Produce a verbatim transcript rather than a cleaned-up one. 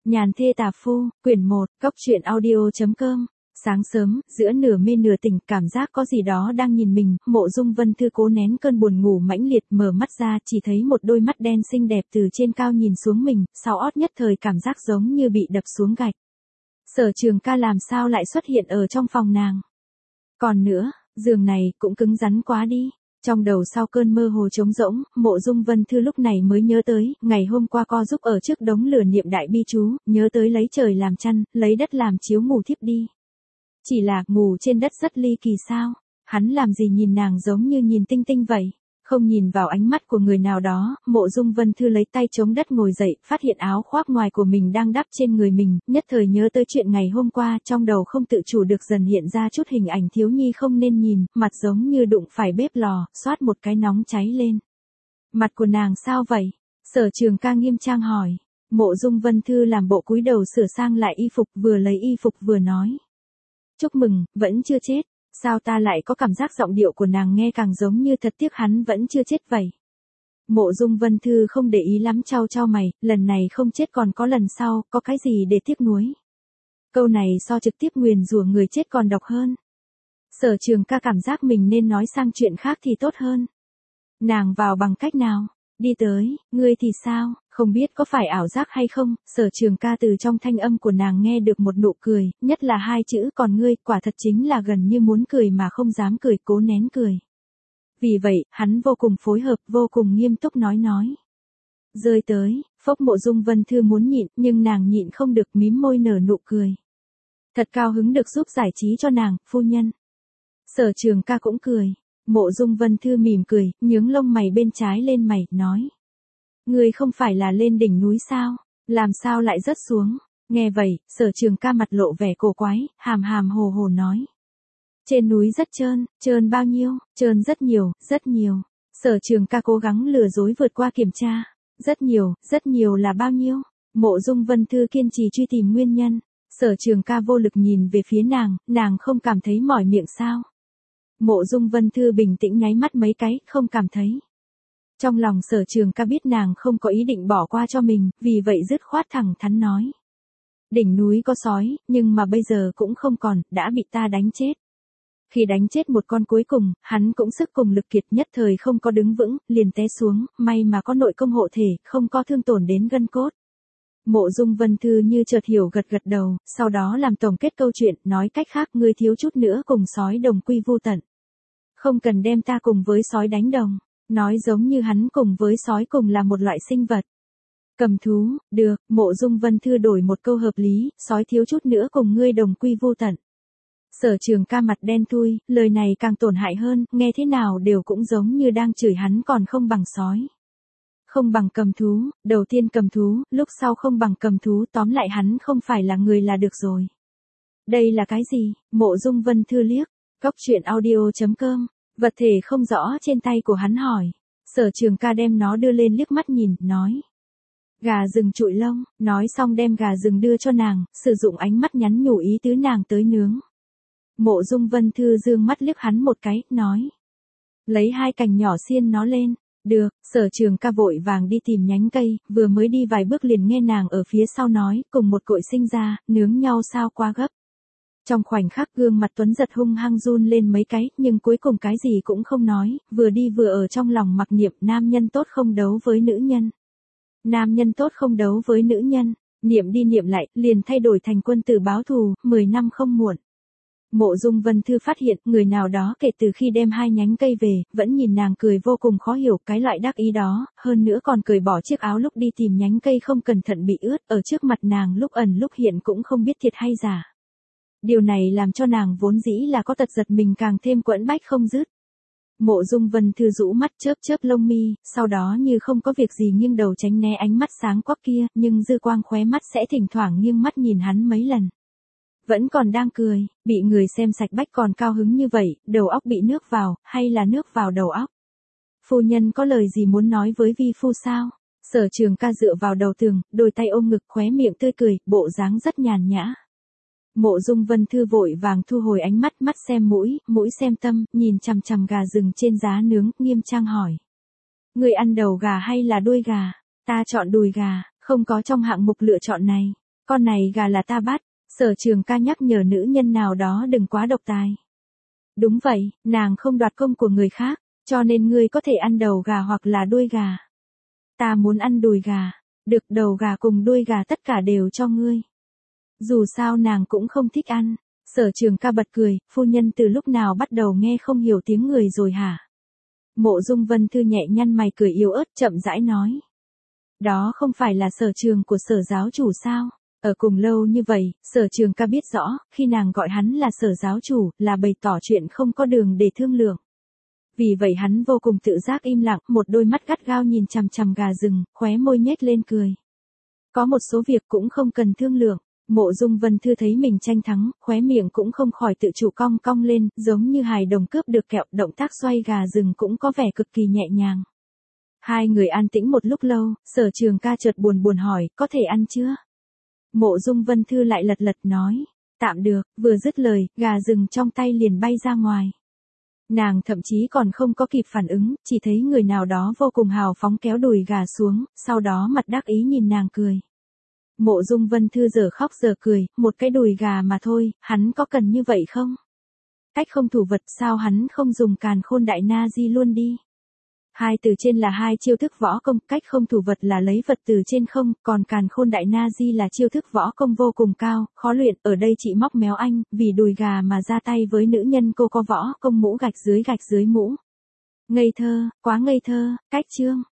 Nhàn thê tà phu, quyển một, cốc truyện audio.com. Sáng sớm, giữa nửa mê nửa tỉnh, cảm giác có gì đó đang nhìn mình, Mộ Dung Vân Thư cố nén cơn buồn ngủ mãnh liệt, mở mắt ra, chỉ thấy một đôi mắt đen xinh đẹp từ trên cao nhìn xuống mình, sau ót nhất thời cảm giác giống như bị đập xuống gạch. Sở Trường Ca làm sao lại xuất hiện ở trong phòng nàng? Còn nữa, giường này cũng cứng rắn quá đi. Trong đầu sau cơn mơ hồ trống rỗng, Mộ Dung Vân Thư lúc này mới nhớ tới, ngày hôm qua co giúp ở trước đống lửa niệm đại bi chú, nhớ tới lấy trời làm chăn, lấy đất làm chiếu ngủ thiếp đi. Chỉ là, ngủ trên đất rất ly kỳ sao? Hắn làm gì nhìn nàng giống như nhìn tinh tinh vậy? Không nhìn vào ánh mắt của người nào đó, Mộ Dung Vân Thư lấy tay chống đất ngồi dậy, phát hiện áo khoác ngoài của mình đang đắp trên người mình, nhất thời nhớ tới chuyện ngày hôm qua, trong đầu không tự chủ được dần hiện ra chút hình ảnh thiếu nhi không nên nhìn, mặt giống như đụng phải bếp lò, xoát một cái nóng cháy lên. Mặt của nàng sao vậy? Sở Trường Ca nghiêm trang hỏi. Mộ Dung Vân Thư làm bộ cúi đầu sửa sang lại y phục, vừa lấy y phục vừa nói. Chúc mừng, vẫn chưa chết. Sao ta lại có cảm giác giọng điệu của nàng nghe càng giống như thật tiếc hắn vẫn chưa chết vậy. Mộ Dung Vân Thư không để ý lắm, trao trao mày, lần này không chết còn có lần sau, có cái gì để tiếc nuối. Câu này so trực tiếp nguyền rủa người chết còn độc hơn. Sở Trường Ca cảm giác mình nên nói sang chuyện khác thì tốt hơn. Nàng vào bằng cách nào? Đi tới, ngươi thì sao? Không biết có phải ảo giác hay không, Sở Trường Ca từ trong thanh âm của nàng nghe được một nụ cười, nhất là hai chữ còn ngươi, quả thật chính là gần như muốn cười mà không dám cười, cố nén cười. Vì vậy, hắn vô cùng phối hợp, vô cùng nghiêm túc nói nói. Rơi tới, phốc. Mộ Dung Vân Thư muốn nhịn, nhưng nàng nhịn không được, mím môi nở nụ cười. Thật cao hứng được giúp giải trí cho nàng, phu nhân. Sở Trường Ca cũng cười. Mộ Dung Vân Thư mỉm cười, nhướng lông mày bên trái lên mày, nói. Ngươi không phải là lên đỉnh núi sao? Làm sao lại rớt xuống? Nghe vậy, Sở Trường Ca mặt lộ vẻ cổ quái, hàm hàm hồ hồ nói. Trên núi rất trơn, trơn bao nhiêu? Trơn rất nhiều, rất nhiều. Sở Trường Ca cố gắng lừa dối vượt qua kiểm tra. Rất nhiều, rất nhiều là bao nhiêu? Mộ Dung Vân Thư kiên trì truy tìm nguyên nhân. Sở Trường Ca vô lực nhìn về phía nàng, nàng không cảm thấy mỏi miệng sao? Mộ Dung Vân Thư bình tĩnh nháy mắt mấy cái, không cảm thấy. Trong lòng Sở Trường Ca biết nàng không có ý định bỏ qua cho mình, vì vậy dứt khoát thẳng thắn nói. Đỉnh núi có sói, nhưng mà bây giờ cũng không còn, đã bị ta đánh chết. Khi đánh chết một con cuối cùng, hắn cũng sức cùng lực kiệt, nhất thời không có đứng vững, liền té xuống, may mà có nội công hộ thể, không có thương tổn đến gân cốt. Mộ Dung Vân Thư như chợt hiểu gật gật đầu, sau đó làm tổng kết câu chuyện, nói cách khác ngươi thiếu chút nữa cùng sói đồng quy vu tận. Không cần đem ta cùng với sói đánh đồng. Nói giống như hắn cùng với sói cùng là một loại sinh vật. Cầm thú, được, Mộ Dung Vân Thư đổi một câu hợp lý, sói thiếu chút nữa cùng ngươi đồng quy vu tận. Sở Trường Ca mặt đen thui, lời này càng tổn hại hơn, nghe thế nào đều cũng giống như đang chửi hắn còn không bằng sói. Không bằng cầm thú, đầu tiên cầm thú, lúc sau không bằng cầm thú, tóm lại hắn không phải là người là được rồi. Đây là cái gì? Mộ Dung Vân Thư liếc, cốc truyện audio.com. Vật thể không rõ trên tay của hắn hỏi. Sở Trường Ca đem nó đưa lên liếc mắt nhìn, nói. Gà rừng trụi lông, nói xong đem gà rừng đưa cho nàng, sử dụng ánh mắt nhắn nhủ ý tứ nàng tới nướng. Mộ Dung Vân Thư dương mắt liếc hắn một cái, nói. Lấy hai cành nhỏ xiên nó lên. Được, Sở Trường Ca vội vàng đi tìm nhánh cây, vừa mới đi vài bước liền nghe nàng ở phía sau nói, cùng một cội sinh ra, nướng nhau sao quá gấp. Trong khoảnh khắc gương mặt Tuấn Giật hung hăng run lên mấy cái, nhưng cuối cùng cái gì cũng không nói, vừa đi vừa ở trong lòng mặc niệm nam nhân tốt không đấu với nữ nhân. Nam nhân tốt không đấu với nữ nhân, niệm đi niệm lại, liền thay đổi thành quân tử báo thù, mười năm không muộn. Mộ Dung Vân Thư phát hiện, người nào đó kể từ khi đem hai nhánh cây về, vẫn nhìn nàng cười vô cùng khó hiểu, cái loại đắc ý đó, hơn nữa còn cởi bỏ chiếc áo lúc đi tìm nhánh cây không cẩn thận bị ướt, ở trước mặt nàng lúc ẩn lúc hiện cũng không biết thiệt hay giả. Điều này làm cho nàng vốn dĩ là có tật giật mình càng thêm quẫn bách không dứt. Mộ Dung Vân Thư rũ mắt chớp chớp lông mi, sau đó như không có việc gì nghiêng đầu tránh né ánh mắt sáng quắc kia, nhưng dư quang khóe mắt sẽ thỉnh thoảng nghiêng mắt nhìn hắn mấy lần. Vẫn còn đang cười, bị người xem sạch bách còn cao hứng như vậy, đầu óc bị nước vào, hay là nước vào đầu óc? Phu nhân có lời gì muốn nói với vi phu sao? Sở Trường Ca dựa vào đầu tường, đôi tay ôm ngực, khóe miệng tươi cười, bộ dáng rất nhàn nhã. Mộ Dung Vân Thư vội vàng thu hồi ánh mắt, mắt xem mũi, mũi xem tâm, nhìn chằm chằm gà rừng trên giá nướng, nghiêm trang hỏi. Người ăn đầu gà hay là đuôi gà? Ta chọn đùi gà, không có trong hạng mục lựa chọn này. Con này gà là ta bắt, Sở Trường Ca nhắc nhở nữ nhân nào đó đừng quá độc tài. Đúng vậy, nàng không đoạt công của người khác, cho nên ngươi có thể ăn đầu gà hoặc là đuôi gà. Ta muốn ăn đùi gà, được, đầu gà cùng đuôi gà tất cả đều cho ngươi. Dù sao nàng cũng không thích ăn. Sở Trường Ca bật cười, phu nhân từ lúc nào bắt đầu nghe không hiểu tiếng người rồi hả? Mộ Dung Vân Thư nhẹ nhăn mày cười yếu ớt chậm rãi nói. Đó không phải là sở trường của Sở giáo chủ sao? Ở cùng lâu như vậy, Sở Trường Ca biết rõ, khi nàng gọi hắn là Sở giáo chủ, là bày tỏ chuyện không có đường để thương lượng. Vì vậy hắn vô cùng tự giác im lặng, một đôi mắt gắt gao nhìn chằm chằm gà rừng, khóe môi nhếch lên cười. Có một số việc cũng không cần thương lượng. Mộ Dung Vân Thư thấy mình tranh thắng, khóe miệng cũng không khỏi tự chủ cong cong lên, giống như hài đồng cướp được kẹo, động tác xoay gà rừng cũng có vẻ cực kỳ nhẹ nhàng. Hai người an tĩnh một lúc lâu, Sở Trường Ca chợt buồn buồn hỏi, có thể ăn chưa? Mộ Dung Vân Thư lại lật lật nói, tạm được, vừa dứt lời, gà rừng trong tay liền bay ra ngoài. Nàng thậm chí còn không có kịp phản ứng, chỉ thấy người nào đó vô cùng hào phóng kéo đùi gà xuống, sau đó mặt đắc ý nhìn nàng cười. Mộ Dung Vân Thư giờ khóc giờ cười, một cái đùi gà mà thôi, hắn có cần như vậy không? Cách không thủ vật sao hắn không dùng càn khôn đại na di luôn đi? Hai từ trên là hai chiêu thức võ công, cách không thủ vật là lấy vật từ trên không, còn càn khôn đại na di là chiêu thức võ công vô cùng cao, khó luyện, ở đây chị móc méo anh, vì đùi gà mà ra tay với nữ nhân cô có võ công mũ gạch dưới gạch dưới mũ. Ngây thơ, quá ngây thơ, cách chương.